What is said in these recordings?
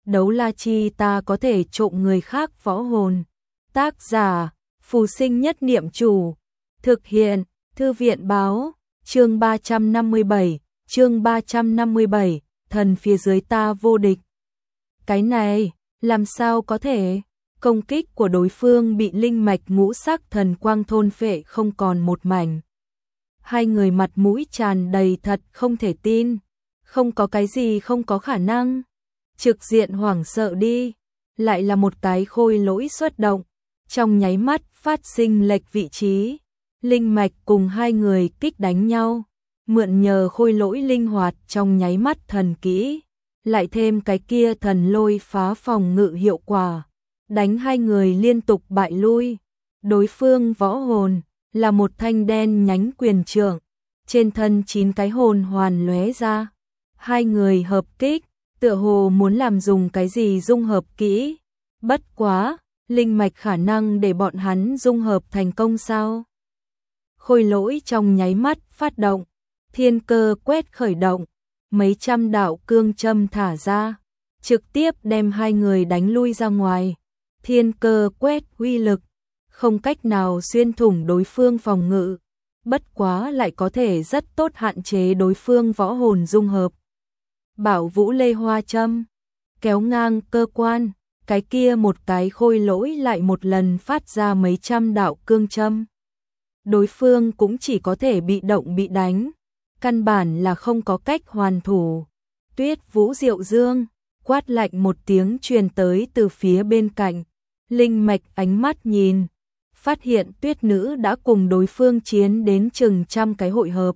đấu la chi ta có thể trộm người khác võ hồn. Tác giả, Phù Sinh Nhất Niệm Chủ. Thực hiện, Thư viện báo, chương 357, thần phía dưới ta vô địch. Cái này, làm sao có thể? Công kích của đối phương bị linh mạch ngũ sắc thần quang thôn phệ không còn một mảnh. Hai người mặt mũi tràn đầy thật không thể tin. Không có cái gì không có khả năng. Trực diện hoảng sợ đi. Lại là một cái khôi lỗi xuất động. Trong nháy mắt phát sinh lệch vị trí. Linh mạch cùng hai người kích đánh nhau. Mượn nhờ khôi lỗi linh hoạt trong nháy mắt thần kỹ. Lại thêm cái kia thần lôi phá phòng ngự hiệu quả. Đánh hai người liên tục bại lui. Đối phương võ hồn là một thanh đen nhánh quyền trượng. Trên thân 9 cái hồn hoàn lóe ra. Hai người hợp kích, tựa hồ muốn làm dùng cái gì dung hợp kỹ. Bất quá, linh mạch khả năng để bọn hắn dung hợp thành công sao? Khôi lỗi trong nháy mắt phát động, thiên cơ quét khởi động, mấy trăm đạo cương châm thả ra, trực tiếp đem hai người đánh lui ra ngoài. Thiên cơ quét uy lực, không cách nào xuyên thủng đối phương phòng ngự, bất quá lại có thể rất tốt hạn chế đối phương võ hồn dung hợp. Bảo Vũ Lê Hoa châm, kéo ngang cơ quan, cái kia một cái khôi lỗi lại một lần phát ra mấy trăm đạo cương châm. Đối phương cũng chỉ có thể bị động bị đánh, căn bản là không có cách hoàn thủ. Tuyết Vũ Diệu Dương, quát lạnh một tiếng truyền tới từ phía bên cạnh. Linh mạch ánh mắt nhìn, phát hiện Tuyết Nữ đã cùng đối phương chiến đến chừng trăm cái hội hợp.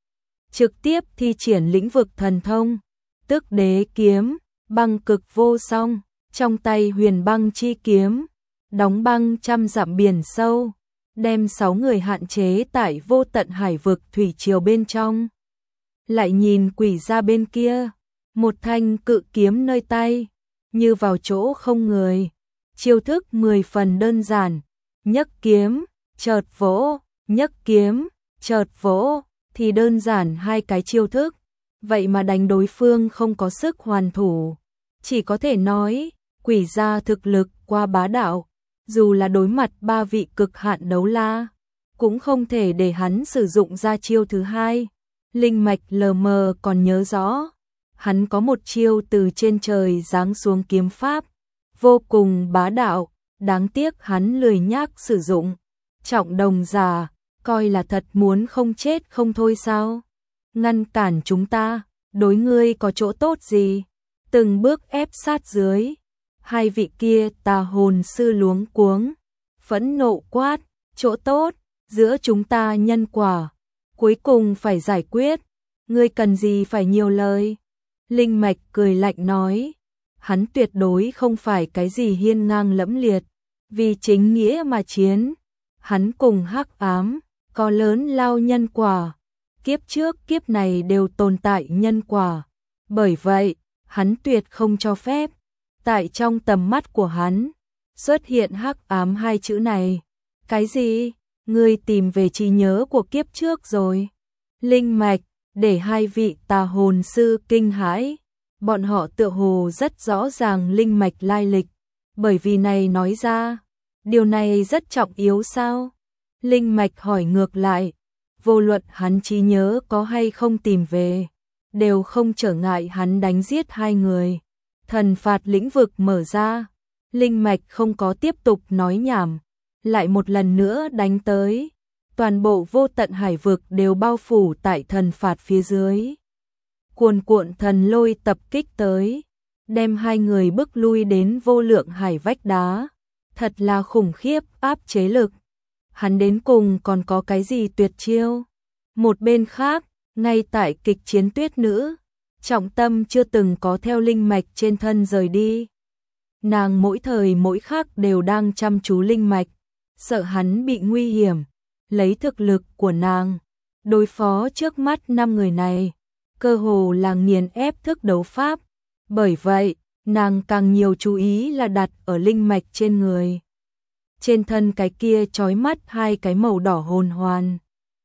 Trực tiếp thi triển lĩnh vực thần thông, Tức Đế kiếm, băng cực vô song, trong tay Huyền Băng chi kiếm, đóng băng trăm dặm biển sâu, đem 6 người hạn chế tại vô tận hải vực thủy triều bên trong. Lại nhìn quỷ ra bên kia, một thanh cự kiếm nơi tay, như vào chỗ không người. Chiêu thức 10 phần đơn giản, nhấc kiếm, chợt vỗ, nhấc kiếm, chợt vỗ, thì đơn giản hai cái chiêu thức, vậy mà đánh đối phương không có sức hoàn thủ. Chỉ có thể nói, quỷ gia thực lực qua bá đạo, dù là đối mặt 3 vị cực hạn đấu la, cũng không thể để hắn sử dụng ra chiêu thứ hai. Linh mạch lờ mờ còn nhớ rõ, hắn có một chiêu từ trên trời giáng xuống kiếm pháp, vô cùng bá đạo, đáng tiếc hắn lười nhác sử dụng. Trọng đồng giả, coi là thật muốn không chết không thôi sao? Ngăn cản chúng ta, đối ngươi có chỗ tốt gì? Từng bước ép sát dưới. Hai vị kia tà hồn sư luống cuống, phẫn nộ quát, chỗ tốt, giữa chúng ta nhân quả, cuối cùng phải giải quyết, ngươi cần gì phải nhiều lời. Linh mạch cười lạnh nói, hắn tuyệt đối không phải cái gì hiên ngang lẫm liệt, vì chính nghĩa mà chiến. Hắn cùng hắc ám, có lớn lao nhân quả, kiếp trước kiếp này đều tồn tại nhân quả. Bởi vậy, hắn tuyệt không cho phép, tại trong tầm mắt của hắn, xuất hiện hắc ám hai chữ này. Cái gì? Ngươi tìm về trí nhớ của kiếp trước rồi. Linh mạch, để hai vị tà hồn sư kinh hãi. Bọn họ tựa hồ rất rõ ràng linh mạch lai lịch, bởi vì này nói ra, điều này rất trọng yếu sao? Linh mạch hỏi ngược lại, vô luận hắn trí nhớ có hay không tìm về, đều không trở ngại hắn đánh giết hai người. Thần phạt lĩnh vực mở ra, linh mạch không có tiếp tục nói nhảm, lại một lần nữa đánh tới. Toàn bộ vô tận hải vực đều bao phủ tại thần phạt phía dưới. Cuồn cuộn thần lôi tập kích tới, đem hai người bức lui đến vô lượng hải vách đá. Thật là khủng khiếp áp chế lực. Hắn đến cùng còn có cái gì tuyệt chiêu? Một bên khác, ngay tại kịch chiến Tuyết Nữ, trọng tâm chưa từng có theo linh mạch trên thân rời đi. Nàng mỗi thời mỗi khắc đều đang chăm chú linh mạch, sợ hắn bị nguy hiểm. Lấy thực lực của nàng, đối phó trước mắt 5 người này, cơ hồ là nghiền ép thức đấu pháp. Bởi vậy, nàng càng nhiều chú ý là đặt ở linh mạch trên người. Trên thân cái kia chói mắt hai cái màu đỏ hồn hoàn.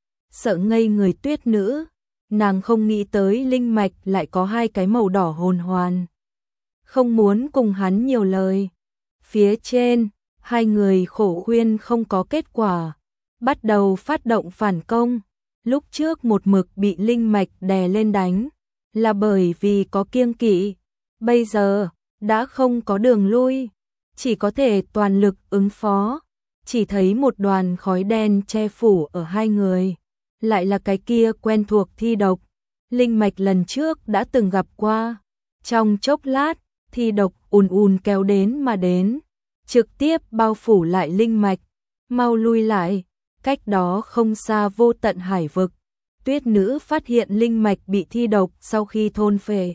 Sợ ngây người Tuyết Nữ, nàng không nghĩ tới linh mạch lại có hai cái màu đỏ hồn hoàn. không muốn cùng hắn nhiều lời. Phía trên, hai người khổ khuyên không có kết quả, bắt đầu phát động phản công. Lúc trước một mực bị linh mạch đè lên đánh, là bởi vì có kiêng kỵ, bây giờ đã không có đường lui, chỉ có thể toàn lực ứng phó. Chỉ thấy một đoàn khói đen che phủ ở hai người, lại là cái kia quen thuộc thi độc, linh mạch lần trước đã từng gặp qua. Trong chốc lát, thi độc ùn ùn kéo đến mà đến, trực tiếp bao phủ lại linh mạch. Mau lui lại, cách đó không xa vô tận hải vực. Tuyết nữ phát hiện linh mạch bị thi độc sau khi thôn phệ,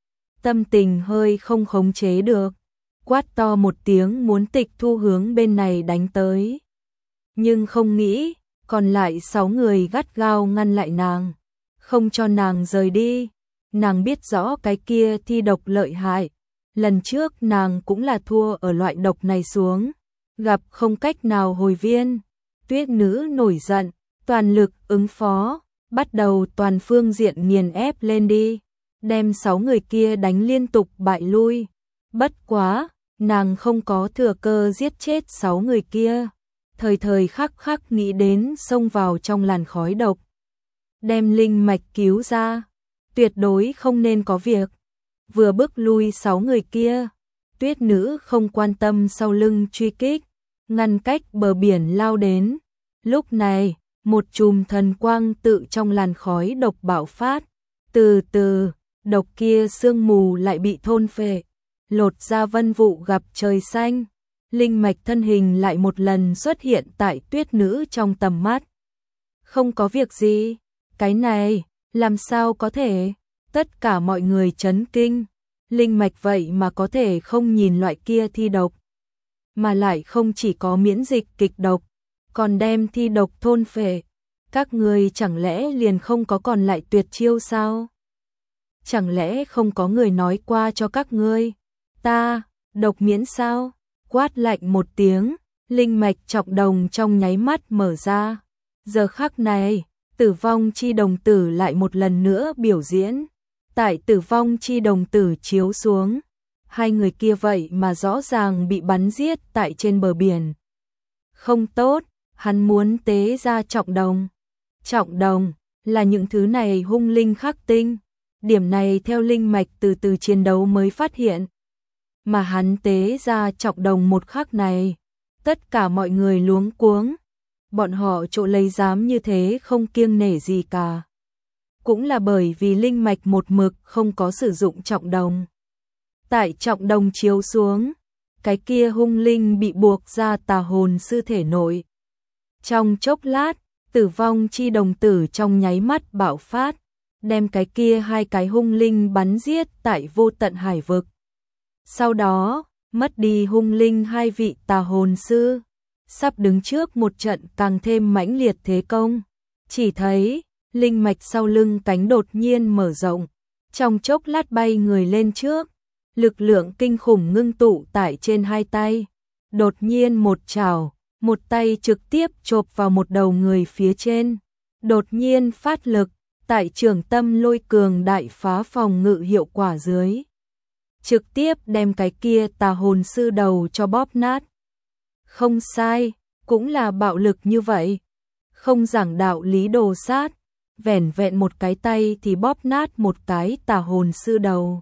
tâm tình hơi không khống chế được, quát to một tiếng muốn tịch thu hướng bên này đánh tới. Nhưng không nghĩ, còn lại 6 người gắt gao ngăn lại nàng, không cho nàng rời đi. Nàng biết rõ cái kia thi độc lợi hại, lần trước nàng cũng là thua ở loại độc này xuống, gặp không cách nào hồi viên. Tuyết nữ nổi giận, toàn lực ứng phó, bắt đầu toàn phương diện nghiền ép lên đi, đem 6 người kia đánh liên tục bại lui. Bất quá, nàng không có thừa cơ giết chết 6 người kia, thời thời khắc khắc nghĩ đến xông vào trong làn khói độc, đem linh mạch cứu ra, tuyệt đối không nên có việc. Vừa bước lui 6 người kia, tuyết nữ không quan tâm sau lưng truy kích, ngăn cách bờ biển lao đến. Lúc này, một chùm thần quang tự trong làn khói độc bạo phát, từ từ, độc kia sương mù lại bị thôn phệ, lột ra vân vụ gặp trời xanh. Linh mạch thân hình lại một lần xuất hiện tại tuyết nữ trong tầm mắt. Không có việc gì, cái này, làm sao có thể? Tất cả mọi người chấn kinh, linh mạch vậy mà có thể không nhìn loại kia thi độc, mà lại không chỉ có miễn dịch kịch độc, còn đem thi độc thôn phệ. Các người chẳng lẽ liền không có còn lại tuyệt chiêu sao? Chẳng lẽ không có người nói qua cho các ngươi? Ta, độc miễn sao? Quát lạnh một tiếng, linh mạch trọng đồng trong nháy mắt mở ra. Giờ khắc này, tử vong chi đồng tử lại một lần nữa biểu diễn. Tại tử vong chi đồng tử chiếu xuống, hai người kia vậy mà rõ ràng bị bắn giết tại trên bờ biển. Không tốt, hắn muốn tế ra trọng đồng. Trọng đồng là những thứ này hung linh khắc tinh, điểm này theo linh mạch từ từ chiến đấu mới phát hiện. Mà hắn tế ra trọng đồng một khắc này, tất cả mọi người luống cuống, bọn họ chỗ lấy dám như thế không kiêng nể gì cả. Cũng là bởi vì linh mạch một mực không có sử dụng trọng đồng. Tại trọng đồng chiếu xuống, cái kia hung linh bị buộc ra tà hồn sư thể nội. Trong chốc lát, tử vong chi đồng tử trong nháy mắt bạo phát, đem cái kia hai cái hung linh bắn giết tại vô tận hải vực. Sau đó, mất đi hung linh hai vị tà hồn sư, sắp đứng trước một trận càng thêm mãnh liệt thế công. Chỉ thấy, linh mạch sau lưng cánh đột nhiên mở rộng, trong chốc lát bay người lên trước, lực lượng kinh khủng ngưng tụ tại trên hai tay. Đột nhiên một chảo, một tay trực tiếp chộp vào một đầu người phía trên. Đột nhiên phát lực, tại trường tâm lôi cường đại phá phòng ngự hiệu quả dưới, trực tiếp đem cái kia tà hồn sư đầu cho bóp nát. Không sai, cũng là bạo lực như vậy. Không giảng đạo lý đồ sát, vẻn vẹn một cái tay thì bóp nát một cái tà hồn sư đầu.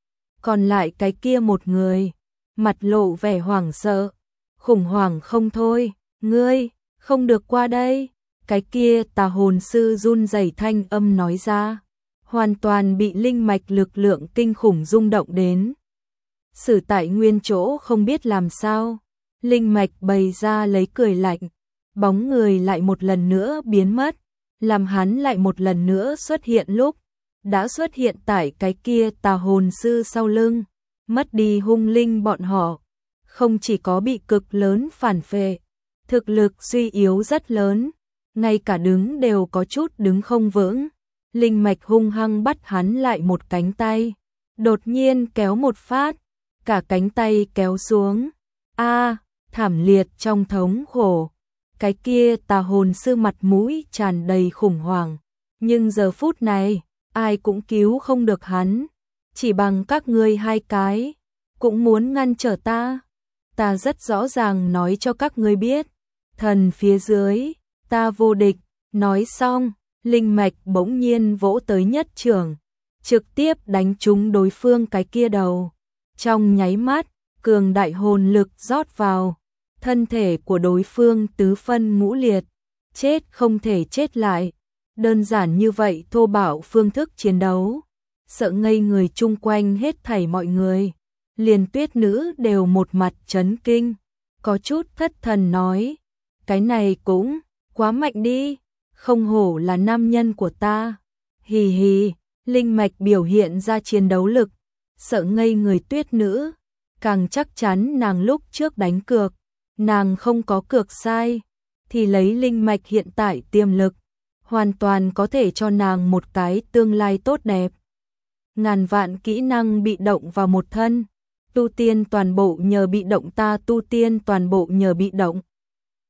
Còn lại cái kia một người, mặt lộ vẻ hoảng sợ, khủng hoảng không thôi. Ngươi, không được qua đây. Cái kia tà hồn sư run rẩy thanh âm nói ra, hoàn toàn bị linh mạch lực lượng kinh khủng rung động đến. Xử tại nguyên chỗ không biết làm sao, linh mạch bày ra lấy cười lạnh, bóng người lại một lần nữa biến mất, làm hắn lại một lần nữa xuất hiện lúc, đã xuất hiện tại cái kia tà hồn sư sau lưng. Mất đi hung linh bọn họ, không chỉ có bị cực lớn phản phệ, thực lực suy yếu rất lớn, ngay cả đứng đều có chút đứng không vững. Linh mạch hung hăng bắt hắn lại một cánh tay, đột nhiên kéo một phát, cả cánh tay kéo xuống. A, thảm liệt trong thống khổ. Cái kia tà hồn sư mặt mũi tràn đầy khủng hoảng, nhưng giờ phút này, ai cũng cứu không được hắn, chỉ bằng các ngươi hai cái. cũng muốn ngăn trở ta. Ta rất rõ ràng nói cho các ngươi biết, thần phía dưới, ta vô địch. Nói xong, linh mạch bỗng nhiên vỗ tới nhất trưởng, trực tiếp đánh trúng đối phương cái kia đầu. Trong nháy mắt, cường đại hồn lực rót vào, thân thể của đối phương tứ phân ngũ liệt, chết không thể chết lại. Đơn giản như vậy thô bạo phương thức chiến đấu, sợ ngây người chung quanh hết thảy mọi người. Liền Tuyết nữ đều một mặt chấn kinh, có chút thất thần nói, cái này cũng quá mạnh đi, không hổ là nam nhân của ta. Hì hì, linh mạch biểu hiện ra chiến đấu lực, sợ ngây người Tuyết nữ, càng chắc chắn nàng lúc trước đánh cược, nàng không có cược sai, thì lấy linh mạch hiện tại tiềm lực, hoàn toàn có thể cho nàng một cái tương lai tốt đẹp. Ngàn vạn kỹ năng bị động vào một thân, tu tiên toàn bộ nhờ bị động, ta tu tiên toàn bộ nhờ bị động.